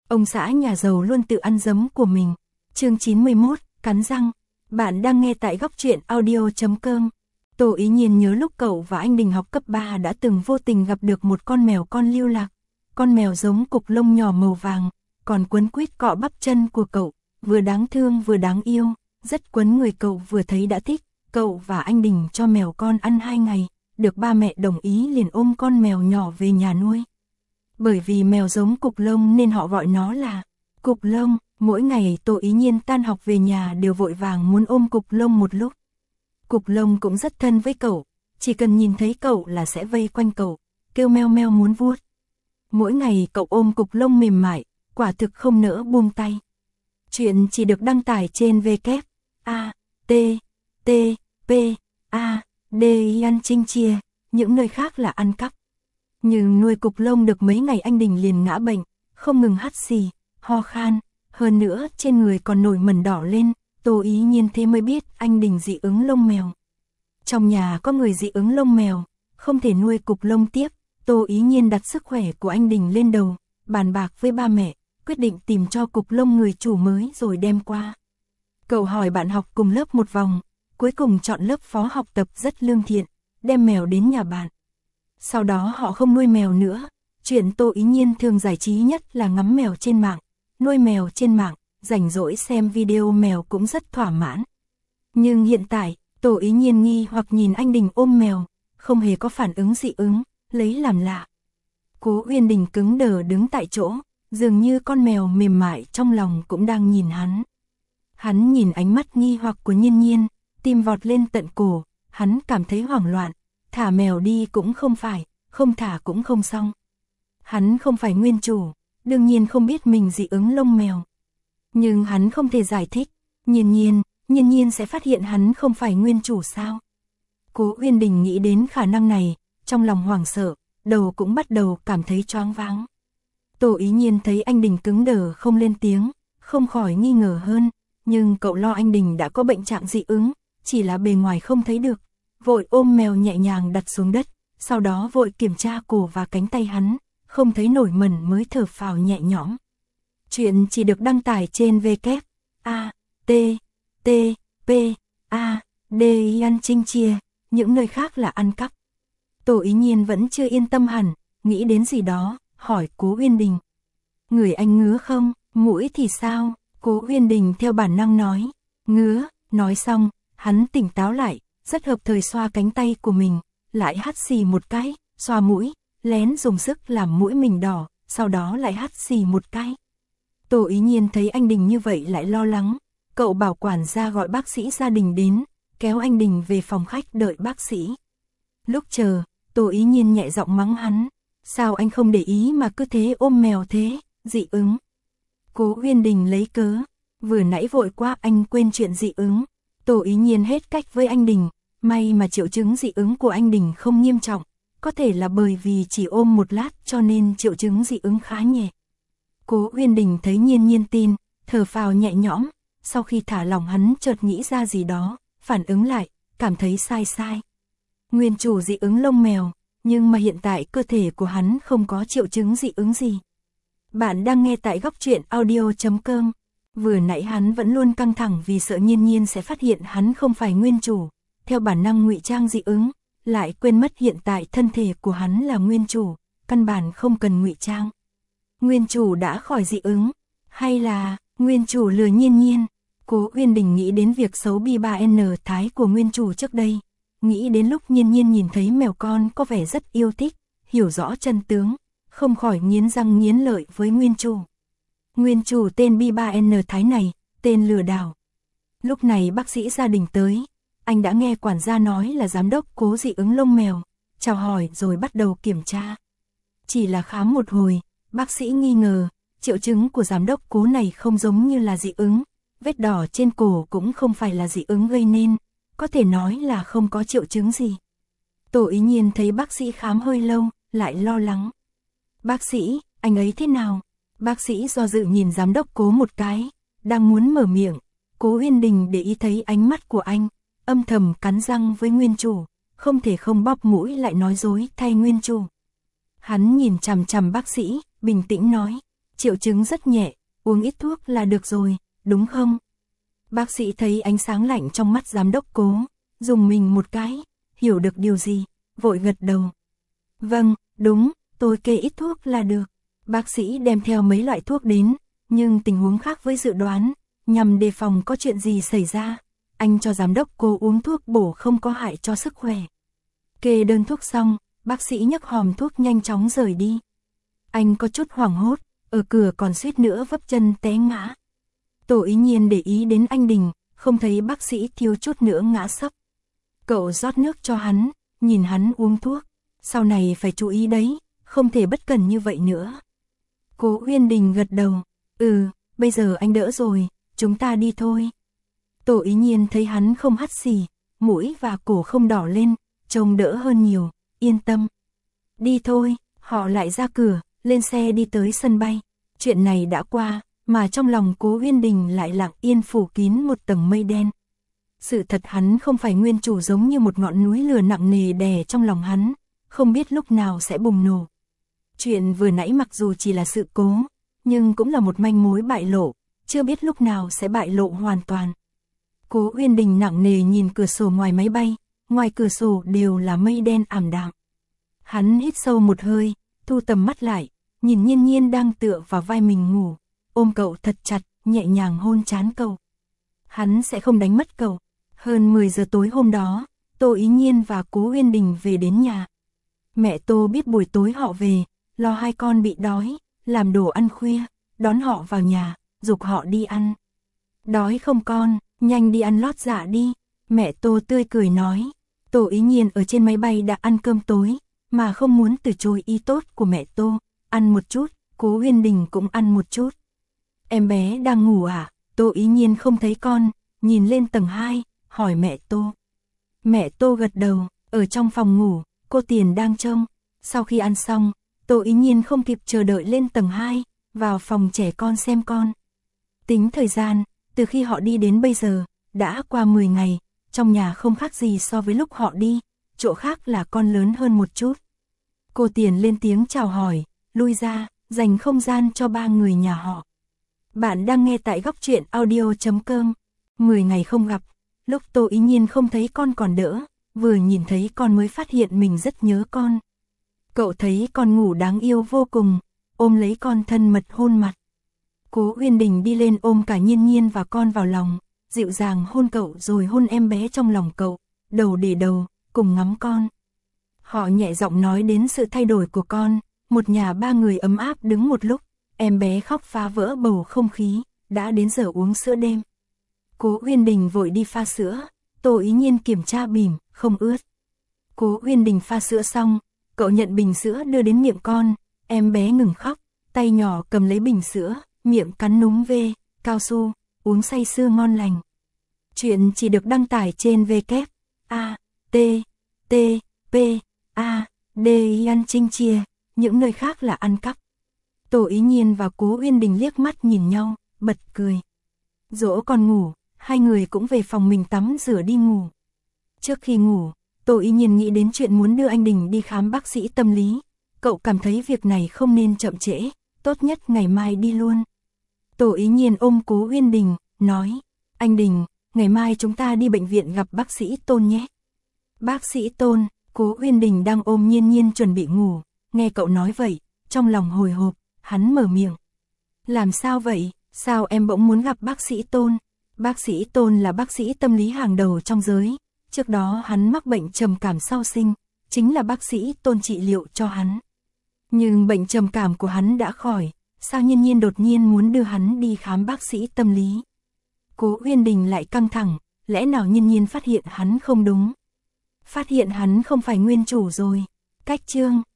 Ông xã nhà giàu luôn tự ăn giấm của mình. Chương 91, cắn răng. Bạn đang nghe tại góc truyện audio.com. Tô Ý Nhiên nhớ lúc cậu và anh Đình học cấp 3 đã từng vô tình gặp được một con mèo con lưu lạc. Con mèo giống cục lông nhỏ màu vàng, còn quấn quýt cọ bắp chân của cậu, vừa đáng thương vừa đáng yêu, rất quấn người cậu vừa thấy đã thích. Cậu và anh Đình cho mèo con ăn 2 ngày, được ba mẹ đồng ý liền ôm con mèo nhỏ về nhà nuôi. Bởi vì mèo giống cục lông nên họ gọi nó là cục lông. Mỗi ngày Tô Ý Nhiên tan học về nhà đều vội vàng muốn ôm cục lông một lúc. Cục lông cũng rất thân với cậu, chỉ cần nhìn thấy cậu là sẽ vây quanh cậu, kêu meo meo muốn vuốt. Mỗi ngày cậu ôm cục lông mềm mại, quả thực không nỡ buông tay. Chuyện chỉ được đăng tải trên www.a.t.t.p.a.d ăn chinh chia, những nơi khác là ăn cắp. Nhưng nuôi cục lông được mấy ngày anh Đình liền ngã bệnh, không ngừng hắt xì, ho khan, hơn nữa trên người còn nổi mẩn đỏ lên. Tô Ý Nhiên thế mới biết anh Đình dị ứng lông mèo. Trong nhà có người dị ứng lông mèo, không thể nuôi cục lông tiếp. Tô Ý Nhiên đặt sức khỏe của anh Đình lên đầu, bàn bạc với ba mẹ, quyết định tìm cho cục lông người chủ mới rồi đem qua. Cậu hỏi bạn học cùng lớp một vòng, cuối cùng chọn lớp phó học tập rất lương thiện, đem mèo đến nhà bạn. Sau đó họ không nuôi mèo nữa. Chuyện Tô Ý Nhiên thường giải trí nhất là ngắm mèo trên mạng, nuôi mèo trên mạng, rảnh rỗi xem video mèo cũng rất thỏa mãn. Nhưng hiện tại, Tô Ý Nhiên nghi hoặc nhìn anh Đình ôm mèo, không hề có phản ứng dị ứng, lấy làm lạ. Cố Uyên Đình cứng đờ đứng tại chỗ, dường như con mèo mềm mại trong lòng cũng đang nhìn hắn. Hắn nhìn ánh mắt nghi hoặc của Nhiên Nhiên, tim vọt lên tận cổ, hắn cảm thấy hoảng loạn, thả mèo đi cũng không phải, không thả cũng không xong. Hắn không phải nguyên chủ, đương nhiên không biết mình dị ứng lông mèo. Nhưng hắn không thể giải thích, Nhiên Nhiên sẽ phát hiện hắn không phải nguyên chủ sao? Cố Uyên Đình nghĩ đến khả năng này, trong lòng hoảng sợ, đầu cũng bắt đầu cảm thấy choáng váng. Tô Ý Nhiên thấy anh Đình cứng đờ không lên tiếng, không khỏi nghi ngờ hơn, nhưng cậu lo anh Đình đã có bệnh trạng dị ứng, chỉ là bề ngoài không thấy được, vội ôm mèo nhẹ nhàng đặt xuống đất, sau đó vội kiểm tra cổ và cánh tay hắn, không thấy nổi mẩn mới thở phào nhẹ nhõm. Chuyện chỉ được đăng tải trên www.a.t.t.p.a.d ăn chinh chia, những nơi khác là ăn cắp. Tô Ý Nhiên vẫn chưa yên tâm hẳn, nghĩ đến gì đó, hỏi Cố Uyên Đình. Người anh ngứa không, mũi thì sao? Cố Uyên Đình theo bản năng nói, ngứa. Nói xong, hắn tỉnh táo lại, rất hợp thời xoa cánh tay của mình, lại hắt xì một cái, xoa mũi, lén dùng sức làm mũi mình đỏ, sau đó lại hắt xì một cái. Tô Ý Nhiên thấy anh Đình như vậy lại lo lắng, cậu bảo quản gia gọi bác sĩ gia đình đến, kéo anh Đình về phòng khách đợi bác sĩ. Lúc chờ, Tô Ý Nhiên nhẹ giọng mắng hắn, sao anh không để ý mà cứ thế ôm mèo thế, dị ứng. Cố Uyên Đình lấy cớ, vừa nãy vội quá anh quên chuyện dị ứng. Tô Ý Nhiên hết cách với anh Đình, may mà triệu chứng dị ứng của anh Đình không nghiêm trọng, có thể là bởi vì chỉ ôm một lát cho nên triệu chứng dị ứng khá nhẹ. Cố Uyên Đình thấy Nhiên Nhiên tin, thở phào nhẹ nhõm, sau khi thả lỏng hắn chợt nghĩ ra gì đó, phản ứng lại, cảm thấy sai. Nguyên chủ dị ứng lông mèo, nhưng mà hiện tại cơ thể của hắn không có triệu chứng dị ứng gì. Bạn đang nghe tại góc truyện audio.com. Vừa nãy hắn vẫn luôn căng thẳng vì sợ Nhiên Nhiên sẽ phát hiện hắn không phải nguyên chủ, theo bản năng ngụy trang dị ứng, lại quên mất hiện tại thân thể của hắn là nguyên chủ, căn bản không cần ngụy trang. Nguyên chủ đã khỏi dị ứng, hay là nguyên chủ lừa Nhiên Nhiên? Cố Uyên Đình nghĩ đến việc xấu bi 3N thái của nguyên chủ trước đây, nghĩ đến lúc Nhiên Nhiên nhìn thấy mèo con có vẻ rất yêu thích, hiểu rõ chân tướng, không khỏi nghiến răng nghiến lợi với nguyên chủ. Nguyên chủ tên bi 3N thái này, tên lừa đảo. Lúc này bác sĩ gia đình tới, anh đã nghe quản gia nói là giám đốc Cố dị ứng lông mèo, chào hỏi rồi bắt đầu kiểm tra. Chỉ là khám một hồi, bác sĩ nghi ngờ, triệu chứng của giám đốc Cố này không giống như là dị ứng, vết đỏ trên cổ cũng không phải là dị ứng gây nên, có thể nói là không có triệu chứng gì. Tô Ý Nhiên thấy bác sĩ khám hơi lâu, lại lo lắng. Bác sĩ, anh ấy thế nào? Bác sĩ do dự nhìn giám đốc Cố một cái, đang muốn mở miệng, Cố Uyên Đình để ý thấy ánh mắt của anh, âm thầm cắn răng với nguyên chủ, không thể không bóp mũi lại nói dối thay nguyên chủ. Hắn nhìn chằm chằm bác sĩ, bình tĩnh nói, triệu chứng rất nhẹ, uống ít thuốc là được rồi, đúng không? Bác sĩ thấy ánh sáng lạnh trong mắt giám đốc Cố, dùng mình một cái, hiểu được điều gì, vội gật đầu. Vâng, đúng, tôi kê ít thuốc là được. Bác sĩ đem theo mấy loại thuốc đến, nhưng tình huống khác với dự đoán, nhằm đề phòng có chuyện gì xảy ra. Anh cho giám đốc Cố uống thuốc bổ không có hại cho sức khỏe. Kê đơn thuốc xong, bác sĩ nhấc hòm thuốc nhanh chóng rời đi. Anh có chút hoảng hốt, ở cửa còn suýt nữa vấp chân té ngã. Tổ Ý Nhiên để ý đến anh Đình, không thấy bác sĩ thiếu chút nữa ngã sấp. Cậu rót nước cho hắn, nhìn hắn uống thuốc. Sau này phải chú ý đấy, không thể bất cẩn như vậy nữa. Cố Uyên Đình gật đầu. Bây giờ anh đỡ rồi, chúng ta đi thôi. Tổ Ý Nhiên thấy hắn không hắt xì, mũi và cổ không đỏ lên, trông đỡ hơn nhiều, yên tâm. Đi thôi, họ lại ra cửa, lên xe đi tới sân bay. Chuyện này đã qua, mà trong lòng Cố Uyên Đình lại lặng yên phủ kín một tầng mây đen. Sự thật hắn không phải nguyên chủ giống như một ngọn núi lửa nặng nề đè trong lòng hắn, không biết lúc nào sẽ bùng nổ. Chuyện vừa nãy mặc dù chỉ là sự cố, nhưng cũng là một manh mối bại lộ, chưa biết lúc nào sẽ bại lộ hoàn toàn. Cố Uyên Đình nặng nề nhìn cửa sổ ngoài máy bay, ngoài cửa sổ đều là mây đen ảm đạm. Hắn hít sâu một hơi, thu tầm mắt lại, nhìn Nhiên Nhiên đang tựa vào vai mình ngủ, ôm cậu thật chặt, nhẹ nhàng hôn trán cậu. Hắn sẽ không đánh mất cậu. Hơn 10 giờ tối hôm đó, Tô Ý Nhiên và Cố Uyên Đình về đến nhà. Mẹ Tô biết buổi tối họ về, lo hai con bị đói, làm đồ ăn khuya, đón họ vào nhà, giục họ đi ăn. Đói không con, nhanh đi ăn lót dạ đi, mẹ Tô tươi cười nói. Tô Ý Nhiên ở trên máy bay đã ăn cơm tối, mà không muốn từ chối ý tốt của mẹ Tô, ăn một chút, Cố Uyên Đình cũng ăn một chút. Em bé đang ngủ à? Tô Ý Nhiên không thấy con, nhìn lên tầng 2, hỏi mẹ Tô. Mẹ Tô gật đầu, ở trong phòng ngủ, cô Tiền đang trông. Sau khi ăn xong, Tô Ý Nhiên không kịp chờ đợi lên tầng 2, vào phòng trẻ con xem con. Tính thời gian, từ khi họ đi đến bây giờ, đã qua 10 ngày, trong nhà không khác gì so với lúc họ đi, chỗ khác là con lớn hơn một chút. Cô Tiền lên tiếng chào hỏi, lui ra, dành không gian cho ba người nhà họ. Bạn đang nghe tại Góc Truyện Audio.com. 10 ngày không gặp, lúc Tô Ý Nhiên không thấy con còn đỡ, vừa nhìn thấy con mới phát hiện mình rất nhớ con. Cậu thấy con ngủ đáng yêu vô cùng, ôm lấy con thân mật hôn mặt. Cố Uyên Đình đi lên ôm cả Nhiên Nhiên và con vào lòng, dịu dàng hôn cậu rồi hôn em bé trong lòng cậu, đầu để đầu, cùng ngắm con. Họ nhẹ giọng nói đến sự thay đổi của con, một nhà ba người ấm áp đứng một lúc, em bé khóc phá vỡ bầu không khí, đã đến giờ uống sữa đêm. Cố Uyên Đình vội đi pha sữa, Tô Ý Nhiên kiểm tra bỉm, không ướt. Cố Uyên Đình pha sữa xong, cậu nhận bình sữa đưa đến miệng con, em bé ngừng khóc, tay nhỏ cầm lấy bình sữa, miệng cắn núm vê, cao su, uống say sưa ngon lành. Chuyện chỉ được đăng tải trên www.t.t.p.a.d ăn chinh chia, những nơi khác là ăn cắp. Tô Ý Nhiên và Cố Uyên Đình liếc mắt nhìn nhau, bật cười. Dỗ con ngủ, hai người cũng về phòng mình tắm rửa đi ngủ. Trước khi ngủ, Tô Ý Nhiên nghĩ đến chuyện muốn đưa anh Đình đi khám bác sĩ tâm lý. Cậu cảm thấy việc này không nên chậm trễ, tốt nhất ngày mai đi luôn. Tô Ý Nhiên ôm Cố Uyên Đình, nói, anh Đình, ngày mai chúng ta đi bệnh viện gặp bác sĩ Tôn nhé. Bác sĩ Tôn, Cố Uyên Đình đang ôm Nhiên Nhiên chuẩn bị ngủ, nghe cậu nói vậy, trong lòng hồi hộp, hắn mở miệng. Làm sao vậy, sao em bỗng muốn gặp bác sĩ Tôn? Bác sĩ Tôn là bác sĩ tâm lý hàng đầu trong giới, trước đó hắn mắc bệnh trầm cảm sau sinh, chính là bác sĩ Tôn trị liệu cho hắn. Nhưng bệnh trầm cảm của hắn đã khỏi, sao Nhiên Nhiên đột nhiên muốn đưa hắn đi khám bác sĩ tâm lý? Cố Uyên Đình lại căng thẳng, lẽ nào Nhiên Nhiên phát hiện hắn không đúng? Phát hiện hắn không phải nguyên chủ rồi. Cách chương